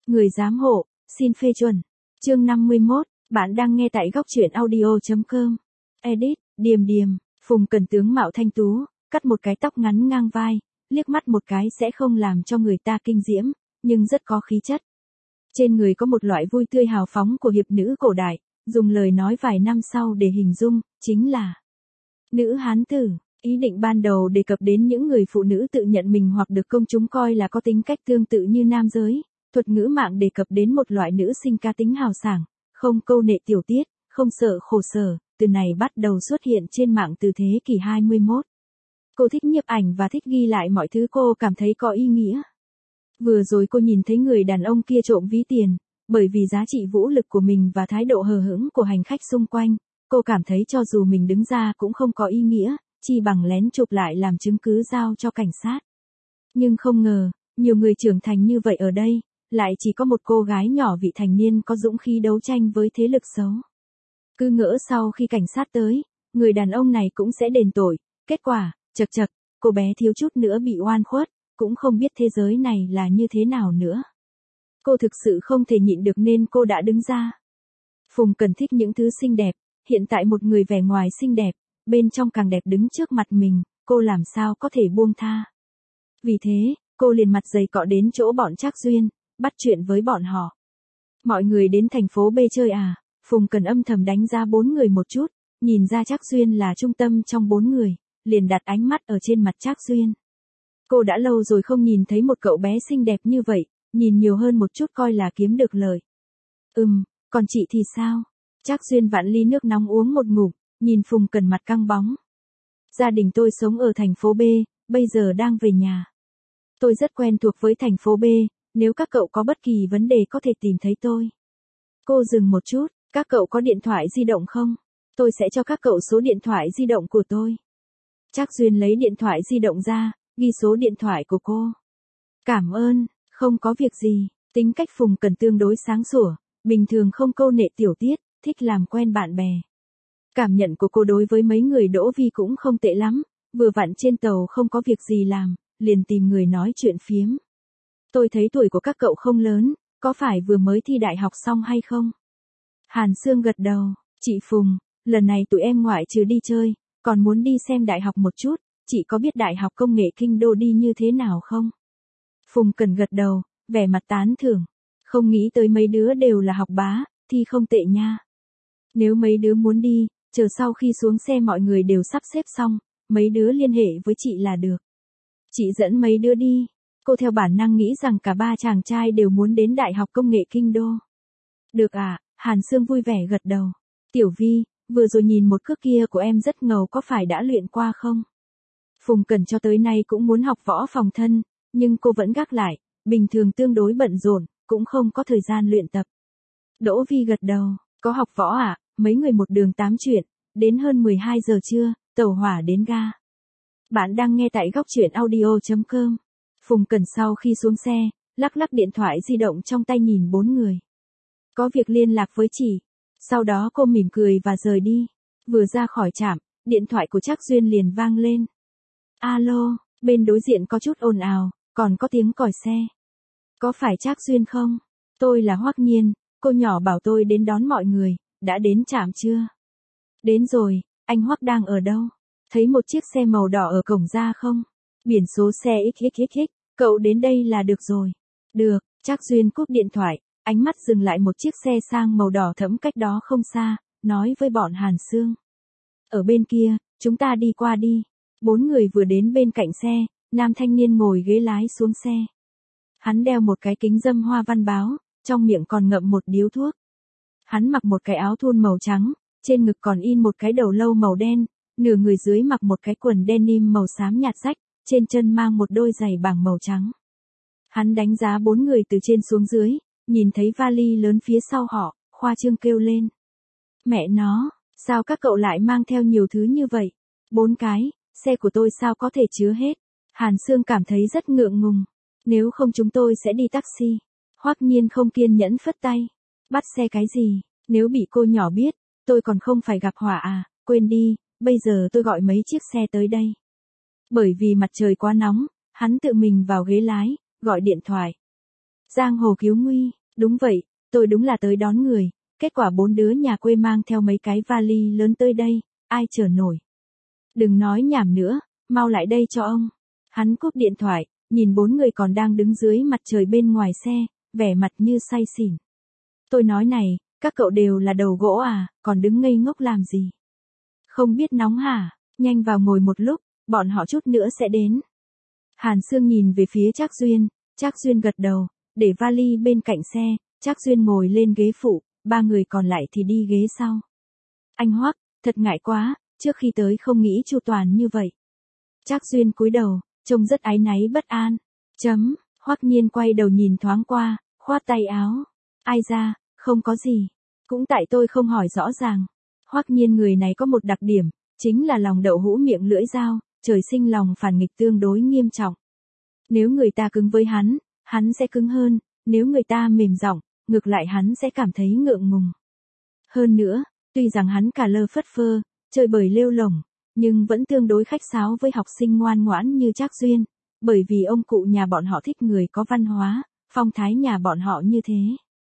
Người giám hộ, xin phê chuẩn. Chương 51, bạn đang nghe tại góc truyện audio.com. Edit, Điềm Điềm, Phùng Cẩn tướng mạo thanh tú, cắt một cái tóc ngắn ngang vai, liếc mắt một cái sẽ không làm cho người ta kinh diễm, nhưng rất có khí chất. Trên người có một loại vui tươi hào phóng của hiệp nữ cổ đại, dùng lời nói vài năm sau để hình dung, chính là nữ hán tử. Ý định ban đầu đề cập đến những người phụ nữ tự nhận mình hoặc được công chúng coi là có tính cách tương tự như nam giới. Thuật ngữ mạng đề cập đến một loại nữ sinh cá tính hào sảng, không câu nệ tiểu tiết, không sợ khổ sở, từ này bắt đầu xuất hiện trên mạng từ thế kỷ 21. Cô thích nhiếp ảnh và thích ghi lại mọi thứ cô cảm thấy có ý nghĩa. Vừa rồi cô nhìn thấy người đàn ông kia trộm ví tiền, bởi vì giá trị vũ lực của mình và thái độ hờ hững của hành khách xung quanh, cô cảm thấy cho dù mình đứng ra cũng không có ý nghĩa, chỉ bằng lén chụp lại làm chứng cứ giao cho cảnh sát. Nhưng không ngờ, nhiều người trưởng thành như vậy ở đây, lại chỉ có một cô gái nhỏ vị thành niên có dũng khí đấu tranh với thế lực xấu. Cứ ngỡ sau khi cảnh sát tới, người đàn ông này cũng sẽ đền tội, kết quả, chật, cô bé thiếu chút nữa bị oan khuất, cũng không biết thế giới này là như thế nào nữa. Cô thực sự không thể nhịn được nên cô đã đứng ra. Phùng Cẩn thích những thứ xinh đẹp, hiện tại một người vẻ ngoài xinh đẹp, bên trong càng đẹp đứng trước mặt mình, cô làm sao có thể buông tha. Vì thế, cô liền mặt dày cọ đến chỗ bọn Trác Duyên, bắt chuyện với bọn họ. Mọi người đến thành phố B chơi à? Phùng Cẩn âm thầm đánh giá 4 người một chút, nhìn ra Trác Duyên là trung tâm trong 4 người, liền đặt ánh mắt ở trên mặt Trác Duyên. Cô đã lâu rồi không nhìn thấy một cậu bé xinh đẹp như vậy, nhìn nhiều hơn một chút coi là kiếm được lời. Còn chị thì sao? Trác Duyên vặn ly nước nóng uống một ngụm, nhìn Phùng Cẩn mặt căng bóng. Gia đình tôi sống ở thành phố B, bây giờ đang về nhà. Tôi rất quen thuộc với thành phố B, nếu các cậu có bất kỳ vấn đề có thể tìm thấy tôi. Cô dừng một chút, các cậu có điện thoại di động không? Tôi sẽ cho các cậu số điện thoại di động của tôi. Trác Duyên lấy điện thoại di động ra, ghi số điện thoại của cô. Cảm ơn, không có việc gì. Tính cách Phùng Cẩn tương đối sáng sủa, bình thường không câu nệ tiểu tiết, thích làm quen bạn bè. Cảm nhận của cô đối với mấy người Đỗ Vi cũng không tệ lắm, vừa vặn trên tàu không có việc gì làm, liền tìm người nói chuyện phiếm. Tôi thấy tuổi của các cậu không lớn, có phải vừa mới thi đại học xong hay không? Hàn Sương gật đầu, chị Phùng, lần này tụi em ngoại trừ đi chơi, còn muốn đi xem đại học một chút, chị có biết Đại học Công nghệ Kinh Đô đi như thế nào không? Phùng Cẩn gật đầu, vẻ mặt tán thưởng, không nghĩ tới mấy đứa đều là học bá, thi không tệ nha. Nếu mấy đứa muốn đi, chờ sau khi xuống xe mọi người đều sắp xếp xong, mấy đứa liên hệ với chị là được. Chị dẫn mấy đứa đi. Cô theo bản năng nghĩ rằng cả ba chàng trai đều muốn đến Đại học Công nghệ Kinh Đô. Được à, Hàn Sương vui vẻ gật đầu. Tiểu Vi, vừa rồi nhìn một cước kia của em rất ngầu, có phải đã luyện qua không? Phùng Cẩn cho tới nay cũng muốn học võ phòng thân, nhưng cô vẫn gác lại, bình thường tương đối bận rộn, cũng không có thời gian luyện tập. Đỗ Vi gật đầu, có học võ à? Mấy người một đường tám chuyện, đến hơn 12 giờ trưa, tàu hỏa đến ga. Bạn đang nghe tại góc truyện audio.com. Phùng Cẩn sau khi xuống xe, lắc điện thoại di động trong tay nhìn 4 người. Có việc liên lạc với chị. Sau đó cô mỉm cười và rời đi. Vừa ra khỏi trạm, điện thoại của Trác Duyên liền vang lên. Alo, bên đối diện có chút ồn ào, còn có tiếng còi xe. Có phải Trác Duyên không? Tôi là Hoắc Nhiên, cô nhỏ bảo tôi đến đón mọi người, đã đến trạm chưa? Đến rồi, anh Hoắc đang ở đâu? Thấy một chiếc xe màu đỏ ở cổng ra không? Biển số xe XXXX, cậu đến đây là được rồi. Được, Trác Duyên cúp điện thoại, ánh mắt dừng lại một chiếc xe sang màu đỏ thẫm cách đó không xa, nói với bọn Hàn Sương. Ở bên kia, chúng ta đi qua đi. 4 người vừa đến bên cạnh xe, nam thanh niên ngồi ghế lái xuống xe. Hắn đeo một cái kính râm hoa văn báo, trong miệng còn ngậm một điếu thuốc. Hắn mặc một cái áo thun màu trắng, trên ngực còn in một cái đầu lâu màu đen, nửa người dưới mặc một cái quần denim màu xám nhạt rách, trên chân mang một đôi giày bảng màu trắng. Hắn đánh giá 4 người từ trên xuống dưới, nhìn thấy vali lớn phía sau họ, khoa trương kêu lên. Mẹ nó, sao các cậu lại mang theo nhiều thứ như vậy? 4 cái, xe của tôi sao có thể chứa hết? Hàn Sương cảm thấy rất ngượng ngùng. Nếu không chúng tôi sẽ đi taxi. Hoắc Nhiên không kiên nhẫn phất tay. Bắt xe cái gì? Nếu bị cô nhỏ biết, tôi còn không phải gặp họa à? Quên đi, bây giờ tôi gọi mấy chiếc xe tới đây. Bởi vì mặt trời quá nóng, hắn tự mình vào ghế lái, gọi điện thoại. Giang hồ cứu nguy, Đúng vậy, tôi đúng là tới đón người, kết quả 4 đứa nhà quê mang theo mấy cái vali lớn tới đây, ai chở nổi. Đừng nói nhảm nữa, mau lại đây cho ông. Hắn cúp điện thoại, nhìn 4 người còn đang đứng dưới mặt trời bên ngoài xe, vẻ mặt như say xỉn. Tôi nói này, các cậu đều là đầu gỗ à, còn đứng ngây ngốc làm gì? Không biết nóng hả? Nhanh vào ngồi một lúc, bọn họ chút nữa sẽ đến. Hàn Sương nhìn về phía Trác Duyên gật đầu, để vali bên cạnh xe, Trác Duyên ngồi lên ghế phụ, 3 người còn lại thì đi ghế sau. Anh Hoắc, thật ngại quá, trước khi tới không nghĩ chu toàn như vậy. Trác Duyên cúi đầu, trông rất áy náy bất an. Hoắc Nhiên quay đầu nhìn thoáng qua, khoát tay áo. Ai ra, không có gì. Cũng tại tôi không hỏi rõ ràng. Hoắc Nhiên người này có một đặc điểm, chính là lòng đậu hũ miệng lưỡi dao, trời sinh lòng phản nghịch tương đối nghiêm trọng. Nếu người ta cứng với hắn sẽ cứng hơn, nếu người ta mềm giọng, ngược lại hắn sẽ cảm thấy ngượng ngùng. Hơn nữa, tuy rằng hắn cả lơ phất phơ, chơi bời lêu lổng, nhưng vẫn tương đối khách sáo với học sinh ngoan ngoãn như Trác Duyên, bởi vì ông cụ nhà bọn họ thích người có văn hóa, phong thái nhà bọn họ như thế.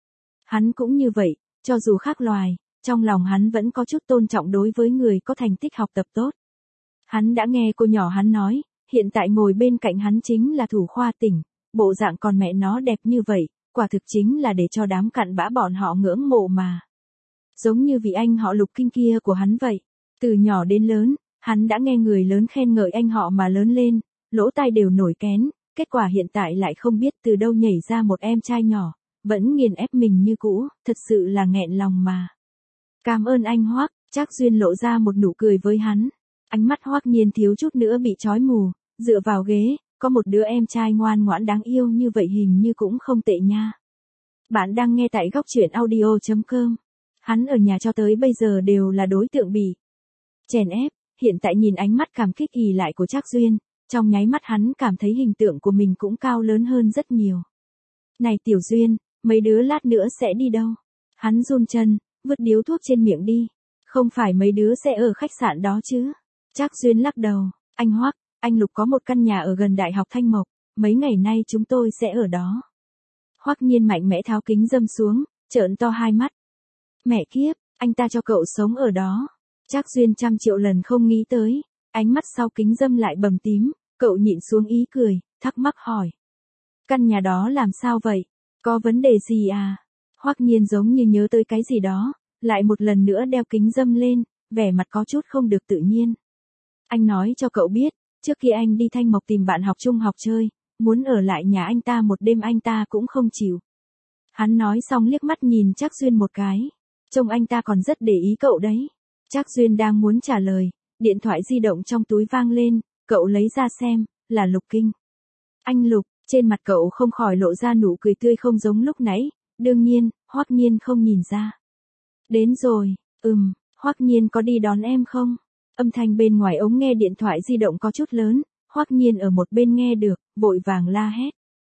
Hắn cũng như vậy, cho dù khác loài, trong lòng hắn vẫn có chút tôn trọng đối với người có thành tích học tập tốt. Hắn đã nghe cô nhỏ hắn nói, hiện tại ngồi bên cạnh hắn chính là thủ khoa tỉnh, bộ dạng còn mẹ nó đẹp như vậy, quả thực chính là để cho đám cặn bã bọn họ ngưỡng mộ mà. Giống như vị anh họ Lục Kinh kia của hắn vậy, từ nhỏ đến lớn, hắn đã nghe người lớn khen ngợi anh họ mà lớn lên, lỗ tai đều nổi kén, kết quả hiện tại lại không biết từ đâu nhảy ra một em trai nhỏ, vẫn nghiền ép mình như cũ, thật sự là nghẹn lòng mà. Cảm ơn anh Hoắc, Trác Duyên lộ ra một nụ cười với hắn. Ánh mắt Hoắc Nhiên thiếu chút nữa bị chói mù, dựa vào ghế, có một đứa em trai ngoan ngoãn đáng yêu như vậy hình như cũng không tệ nha. Bạn đang nghe tại góc truyện audio.com. Hắn ở nhà cho tới bây giờ đều là đối tượng bị chèn ép, hiện tại nhìn ánh mắt cảm kích ỉ lại của Trác Duyên, trong nháy mắt hắn cảm thấy hình tượng của mình cũng cao lớn hơn rất nhiều. Này Tiểu Duyên, mấy đứa lát nữa sẽ đi đâu? Hắn run chân, vứt điếu thuốc trên miệng đi. Không phải mấy đứa sẽ ở khách sạn đó chứ? Trác Duyên lắc đầu, anh Hoắc, anh Lục có một căn nhà ở gần Đại học Thanh Mộc, mấy ngày nay chúng tôi sẽ ở đó. Hoắc Nhiên mạnh mẽ tháo kính râm xuống, trợn to hai mắt. Mẹ kiếp, anh ta cho cậu sống ở đó. Trác Duyên trăm triệu lần không nghĩ tới, ánh mắt sau kính râm lại bầm tím, cậu nhịn xuống ý cười, thắc mắc hỏi. Căn nhà đó làm sao vậy? Có vấn đề gì à? Hoắc Nhiên giống như nhớ tới cái gì đó, lại một lần nữa đeo kính râm lên, vẻ mặt có chút không được tự nhiên. Anh nói cho cậu biết, trước khi anh đi Thanh Mộc tìm bạn học trung học chơi, muốn ở lại nhà anh ta một đêm anh ta cũng không chịu. Hắn nói xong liếc mắt nhìn Trác Duyên một cái, trông anh ta còn rất để ý cậu đấy. Trác Duyên đang muốn trả lời, điện thoại di động trong túi vang lên, cậu lấy ra xem, là Lục Kinh. Anh Lục, trên mặt cậu không khỏi lộ ra nụ cười tươi không giống lúc nãy, đương nhiên, Hoắc Nhiên không nhìn ra. Đến rồi, Hoắc Nhiên có đi đón em không? Âm thanh bên ngoài ống nghe điện thoại di động có chút lớn, Hoắc Nhiên ở một bên nghe được, vội vàng la hét.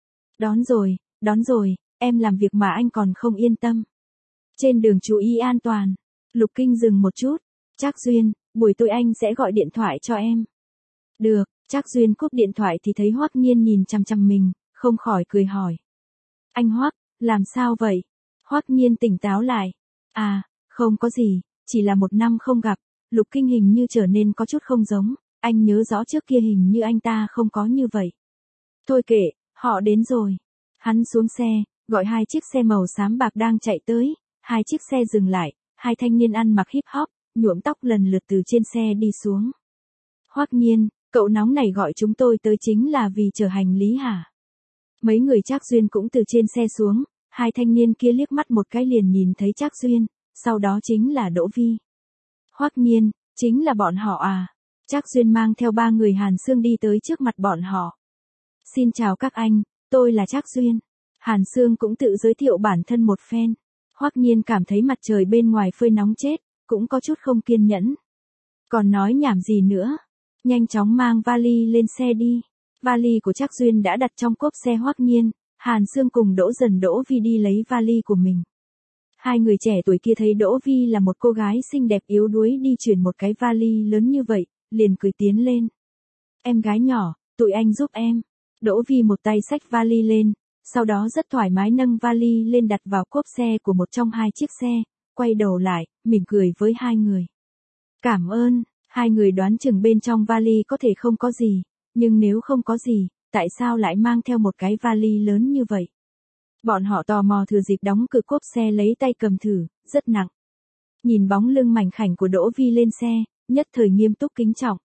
Đón rồi, em làm việc mà anh còn không yên tâm. Trên đường chú ý an toàn. Lục Kinh dừng một chút. Trác Duyên, buổi tối anh sẽ gọi điện thoại cho em. Được, Trác Duyên cúp điện thoại thì thấy Hoắc Nhiên nhìn chằm chằm mình, không khỏi cười hỏi. Anh Hoắc, làm sao vậy? Hoắc Nhiên tỉnh táo lại. À, không có gì, chỉ là 1 năm không gặp, Lục Kinh hình như trở nên có chút không giống, anh nhớ rõ trước kia hình như anh ta không có như vậy. Thôi kệ, họ đến rồi. Hắn xuống xe, gọi 2 chiếc xe màu xám bạc đang chạy tới, 2 chiếc xe dừng lại, 2 thanh niên ăn mặc hip hop, nhuộm tóc lần lượt từ trên xe đi xuống. Hoắc Nhiên, cậu nóng này gọi chúng tôi tới chính là vì chở hành lý hả? Mấy người Trác Duyên cũng từ trên xe xuống, 2 thanh niên kia liếc mắt một cái liền nhìn thấy Trác Duyên, sau đó chính là Đỗ Vi. Hoắc Nhiên, chính là bọn họ à? Trác Duyên mang theo 3 người Hàn Sương đi tới trước mặt bọn họ. Xin chào các anh, tôi là Trác Duyên. Hàn Sương cũng tự giới thiệu bản thân một phen. Hoắc Nhiên cảm thấy mặt trời bên ngoài phơi nóng chết, cũng có chút không kiên nhẫn. Còn nói nhảm gì nữa? Nhanh chóng mang vali lên xe đi. Vali của Trác Duyên đã đặt trong cốp xe Hoắc Nhiên, Hàn Sương cùng Đỗ Vi đi lấy vali của mình. 2 người trẻ tuổi kia thấy Đỗ Vi là một cô gái xinh đẹp yếu đuối đi chuyển một cái vali lớn như vậy, liền cười tiến lên. Em gái nhỏ, tụi anh giúp em. Đỗ Vi một tay xách vali lên, sau đó rất thoải mái nâng vali lên đặt vào cốp xe của một trong hai chiếc xe, quay đầu lại, mỉm cười với hai người. Cảm ơn, hai người đoán chừng bên trong vali có thể không có gì, nhưng nếu không có gì, tại sao lại mang theo một cái vali lớn như vậy? Bọn họ tò mò thừa dịp đóng cửa cốp xe lấy tay cầm thử, rất nặng. Nhìn bóng lưng mảnh khảnh của Đỗ Vi lên xe, nhất thời nghiêm túc kính trọng.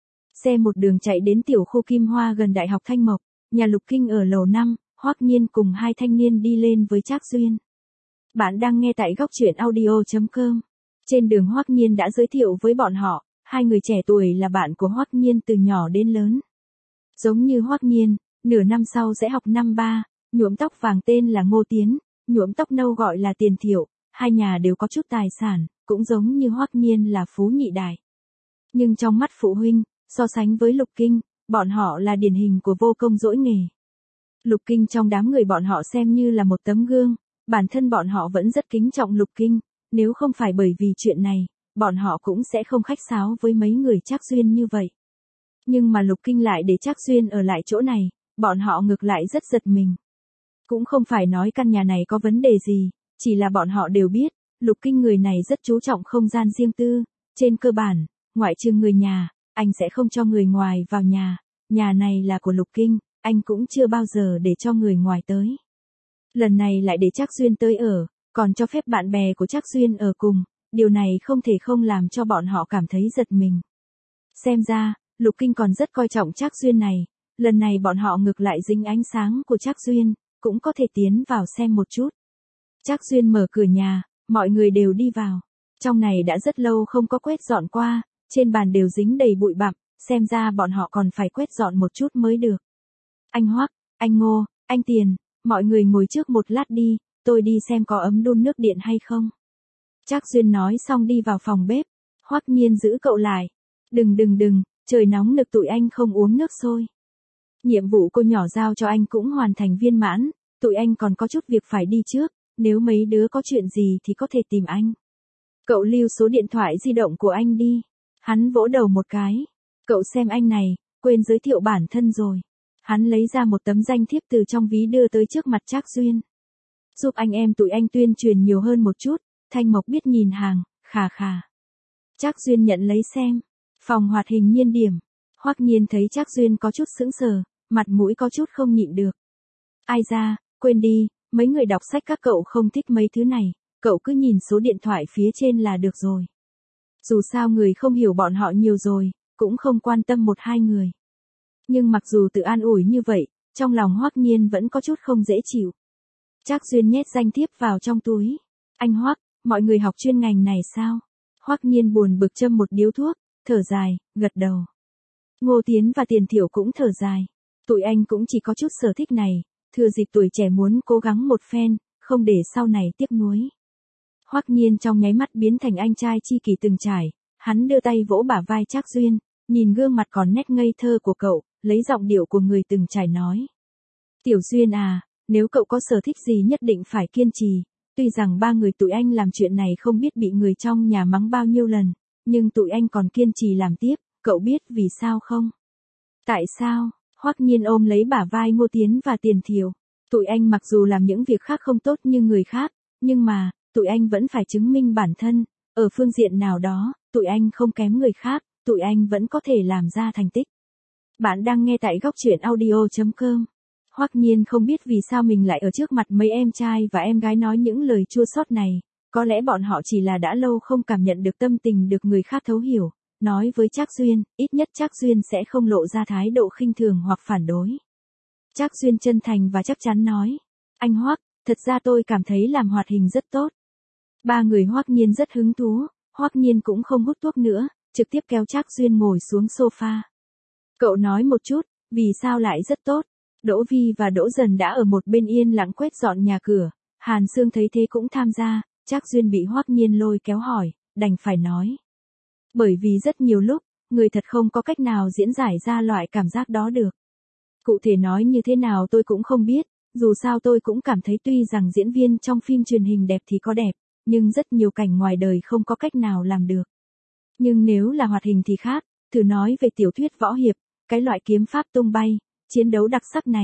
Xe một đường chạy đến tiểu khu Kim Hoa gần Đại học Thanh Mộc, nhà Lục Kinh ở lầu 5, Hoắc Nhiên cùng hai thanh niên đi lên với Trác Duyên. Bạn đang nghe tại góc truyện audio.com. Trên đường Hoắc Nhiên đã giới thiệu với bọn họ, hai người trẻ tuổi là bạn của Hoắc Nhiên từ nhỏ đến lớn. Giống như Hoắc Nhiên, nửa năm sau sẽ học năm 3, nhuộm tóc vàng tên là Ngô Tiến, nhuộm tóc nâu gọi là Tiền Thiệu, hai nhà đều có chút tài sản, cũng giống như Hoắc Nhiên là phú nhị đại. Nhưng trong mắt phụ huynh, so sánh với Lục Kinh, bọn họ là điển hình của vô công dỗi nghề. Lục Kinh trong đám người bọn họ xem như là một tấm gương, bản thân bọn họ vẫn rất kính trọng Lục Kinh, nếu không phải bởi vì chuyện này, bọn họ cũng sẽ không khách sáo với mấy người Trác Duyên như vậy. Nhưng mà Lục Kinh lại để Trác Duyên ở lại chỗ này, bọn họ ngược lại rất giật mình. Cũng không phải nói căn nhà này có vấn đề gì, chỉ là bọn họ đều biết, Lục Kinh người này rất chú trọng không gian riêng tư, trên cơ bản, ngoại trừ người nhà, anh sẽ không cho người ngoài vào nhà này là của Lục Kinh, anh cũng chưa bao giờ để cho người ngoài tới. Lần này lại để Trác Duyên tới ở, còn cho phép bạn bè của Trác Duyên ở cùng, điều này không thể không làm cho bọn họ cảm thấy giật mình. Xem ra, Lục Kinh còn rất coi trọng Trác Duyên này, lần này bọn họ ngược lại dính ánh sáng của Trác Duyên, cũng có thể tiến vào xem một chút. Trác Duyên mở cửa nhà, mọi người đều đi vào. Trong này đã rất lâu không có quét dọn qua, trên bàn đều dính đầy bụi bặm, xem ra bọn họ còn phải quét dọn một chút mới được. Anh Hoắc, anh Ngô, anh Tiền, mọi người ngồi trước một lát đi, tôi đi xem có ấm đun nước điện hay không. Trác Duyên nói xong đi vào phòng bếp, Hoắc Nhiên giữ cậu lại. Đừng, trời nóng nực tụi anh không uống nước sôi. Nhiệm vụ cô nhỏ giao cho anh cũng hoàn thành viên mãn, tụi anh còn có chút việc phải đi trước, nếu mấy đứa có chuyện gì thì có thể tìm anh. Cậu lưu số điện thoại di động của anh đi. Hắn vỗ đầu một cái. Cậu xem anh này, quên giới thiệu bản thân rồi. Hắn lấy ra một tấm danh thiếp từ trong ví đưa tới trước mặt Trác Duyên. Giúp anh em tụi anh tuyên truyền nhiều hơn một chút, Thanh Mộc biết nhìn hàng, khà khà. Trác Duyên nhận lấy xem. Phòng hoạt hình Nhiên Điểm. Hoắc Nhiên thấy Trác Duyên có chút sững sờ, mặt mũi có chút không nhịn được. Ai ra, quên đi, mấy người đọc sách các cậu không thích mấy thứ này, cậu cứ nhìn số điện thoại phía trên là được rồi. Dù sao người không hiểu bọn họ nhiều rồi, cũng không quan tâm một hai người. Nhưng mặc dù tự an ủi như vậy, trong lòng Hoắc Nhiên vẫn có chút không dễ chịu. Trác Duyên nhét danh thiếp vào trong túi. Anh Hoắc, mọi người học chuyên ngành này sao? Hoắc Nhiên buồn bực châm một điếu thuốc, thở dài, gật đầu. Ngô Tiến và Tiền Thiểu cũng thở dài. Tụi anh cũng chỉ có chút sở thích này, thừa dịp tuổi trẻ muốn cố gắng một phen, không để sau này tiếc nuối. Hoắc Nhiên trong nháy mắt biến thành anh trai chi kỷ từng trải, hắn đưa tay vỗ bả vai Trác Duyên, nhìn gương mặt còn nét ngây thơ của cậu, lấy giọng điệu của người từng trải nói. Tiểu Duyên à, nếu cậu có sở thích gì nhất định phải kiên trì, tuy rằng ba người tụi anh làm chuyện này không biết bị người trong nhà mắng bao nhiêu lần, nhưng tụi anh còn kiên trì làm tiếp, cậu biết vì sao không? Tại sao? Hoắc Nhiên ôm lấy bả vai Ngô Tiến và Tiền Thiểu. Tụi anh mặc dù làm những việc khác không tốt như người khác, nhưng mà, tụi anh vẫn phải chứng minh bản thân, ở phương diện nào đó, tụi anh không kém người khác, tụi anh vẫn có thể làm ra thành tích. Bạn đang nghe tại góc truyện audio.com. Hoắc Nhiên không biết vì sao mình lại ở trước mặt mấy em trai và em gái nói những lời chua xót này, có lẽ bọn họ chỉ là đã lâu không cảm nhận được tâm tình được người khác thấu hiểu. Nói với Trác Duyên, ít nhất Trác Duyên sẽ không lộ ra thái độ khinh thường hoặc phản đối. Trác Duyên chân thành và chắc chắn nói, anh Hoắc, thật ra tôi cảm thấy làm hoạt hình rất tốt. Ba người Hoắc Nhiên rất hứng thú, Hoắc Nhiên cũng không hút thuốc nữa, trực tiếp kéo Trác Duyên ngồi xuống sofa. Cậu nói một chút, vì sao lại rất tốt? Đỗ Vi và Đỗ Dần đã ở một bên yên lặng quét dọn nhà cửa, Hàn Sương thấy thế cũng tham gia, Trác Duyên bị Hoắc Nhiên lôi kéo hỏi, đành phải nói. Bởi vì rất nhiều lúc, người thật không có cách nào diễn giải ra loại cảm giác đó được. Cụ thể nói như thế nào tôi cũng không biết, dù sao tôi cũng cảm thấy tuy rằng diễn viên trong phim truyền hình đẹp thì có đẹp, nhưng rất nhiều cảnh ngoài đời không có cách nào làm được. Nhưng nếu là hoạt hình thì khác, thử nói về tiểu thuyết võ hiệp, cái loại kiếm pháp tung bay, chiến đấu đặc sắc này,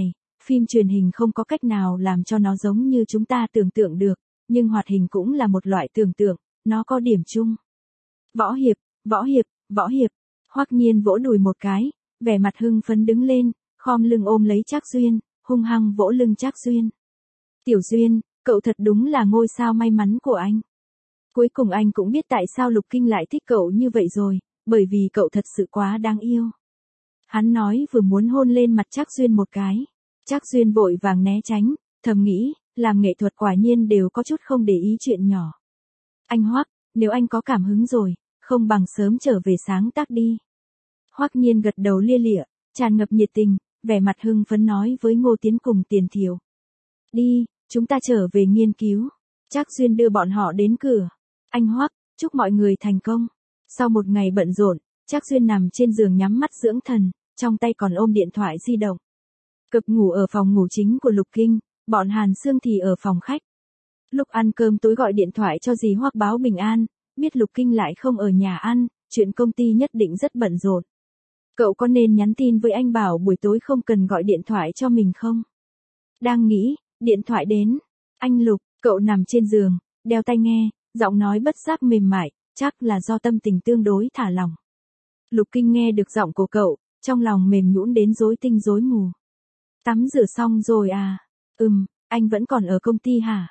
Phim truyền hình không có cách nào làm cho nó giống như chúng ta tưởng tượng được, nhưng hoạt hình cũng là một loại tưởng tượng, nó có điểm chung. Võ hiệp, võ hiệp, võ hiệp. Hoắc Nhiên vỗ đùi một cái, vẻ mặt hưng phấn đứng lên, khom lưng ôm lấy Trác Duyên, hung hăng vỗ lưng Trác Duyên. Tiểu Duyên, cậu thật đúng là ngôi sao may mắn của anh. Cuối cùng anh cũng biết tại sao Lục Kinh lại thích cậu như vậy rồi, bởi vì cậu thật sự quá đáng yêu. Hắn nói vừa muốn hôn lên mặt Trác Duyên một cái. Trác Duyên vội vàng né tránh, thầm nghĩ, làm nghệ thuật quả nhiên đều có chút không để ý chuyện nhỏ. Anh Hoắc, nếu anh có cảm hứng rồi, không bằng sớm trở về sáng tác đi. Hoắc Nhiên gật đầu lia lịa, tràn ngập nhiệt tình, vẻ mặt hưng phấn nói với Ngô Tiến cùng Tiền Thiều. Đi, chúng ta trở về nghiên cứu. Trác Duyên đưa bọn họ đến cửa. Anh Hoắc, chúc mọi người thành công. Sau một ngày bận rộn, Trác Duyên nằm trên giường nhắm mắt dưỡng thần, trong tay còn ôm điện thoại di động. Cập ngủ ở phòng ngủ chính của Lục Kinh, bọn Hàn Sương thì ở phòng khách. Lúc ăn cơm tối gọi điện thoại cho dì Hoắc báo bình an, biết Lục Kinh lại không ở nhà ăn, chuyện công ty nhất định rất bận rộn. Cậu có nên nhắn tin với anh bảo buổi tối không cần gọi điện thoại cho mình không? Đang nghĩ, điện thoại đến. Anh Lục, cậu nằm trên giường, đeo tai nghe, giọng nói bất giác mềm mại, chắc là do tâm tình tương đối thả lỏng. Lục Kinh nghe được giọng của cậu, trong lòng mềm nhũn đến rối tinh rối mù. Tắm rửa xong rồi à? Anh vẫn còn ở công ty hả?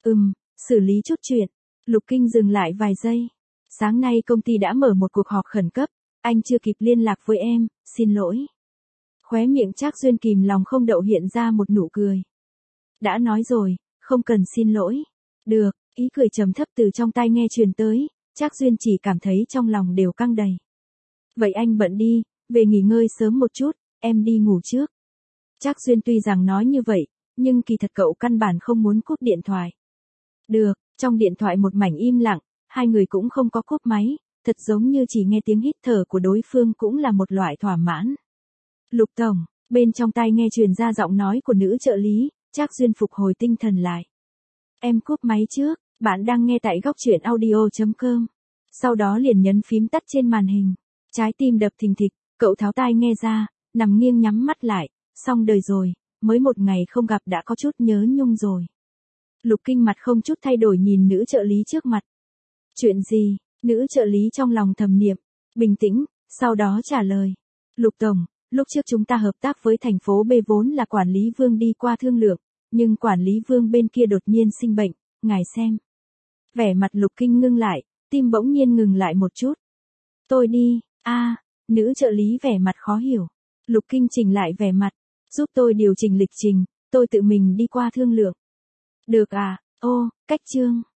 Xử lý chút chuyện. Lục Kinh dừng lại vài giây. Sáng nay công ty đã mở một cuộc họp khẩn cấp, anh chưa kịp liên lạc với em, xin lỗi. Khóe miệng Trác Duyên kìm lòng không đậu hiện ra một nụ cười. Đã nói rồi, không cần xin lỗi. Được, ý cười trầm thấp từ trong tai nghe truyền tới, Trác Duyên chỉ cảm thấy trong lòng đều căng đầy. Vậy anh bận đi, về nghỉ ngơi sớm một chút, em đi ngủ trước. Trác Duyên tuy rằng nói như vậy, nhưng kỳ thật cậu căn bản không muốn cúp điện thoại. Được, trong điện thoại một mảnh im lặng, hai người cũng không có cúp máy, thật giống như chỉ nghe tiếng hít thở của đối phương cũng là một loại thỏa mãn. Lục tổng, bên trong tai nghe truyền ra giọng nói của nữ trợ lý, Trác Duyên phục hồi tinh thần lại. Em cúp máy trước, bạn đang nghe tại góc truyện audio.com. Sau đó liền nhấn phím tắt trên màn hình. Trái tim đập thình thịch, cậu tháo tai nghe ra, nằm nghiêng nhắm mắt lại, xong đời rồi, mới một ngày không gặp đã có chút nhớ nhung rồi. Lục Kinh mặt không chút thay đổi nhìn nữ trợ lý trước mặt. Chuyện gì? Nữ trợ lý trong lòng thầm niệm, bình tĩnh, sau đó trả lời. Lục tổng, lúc trước chúng ta hợp tác với thành phố B vốn là quản lý Vương đi qua thương lượng, nhưng quản lý Vương bên kia đột nhiên sinh bệnh, ngài xem. Vẻ mặt Lục Kinh ngưng lại, tim bỗng nhiên ngừng lại một chút. Tôi đi, nữ trợ lý vẻ mặt khó hiểu. Lục Kinh chỉnh lại vẻ mặt, giúp tôi điều chỉnh lịch trình, tôi tự mình đi qua thương lượng. Được à, cách chương.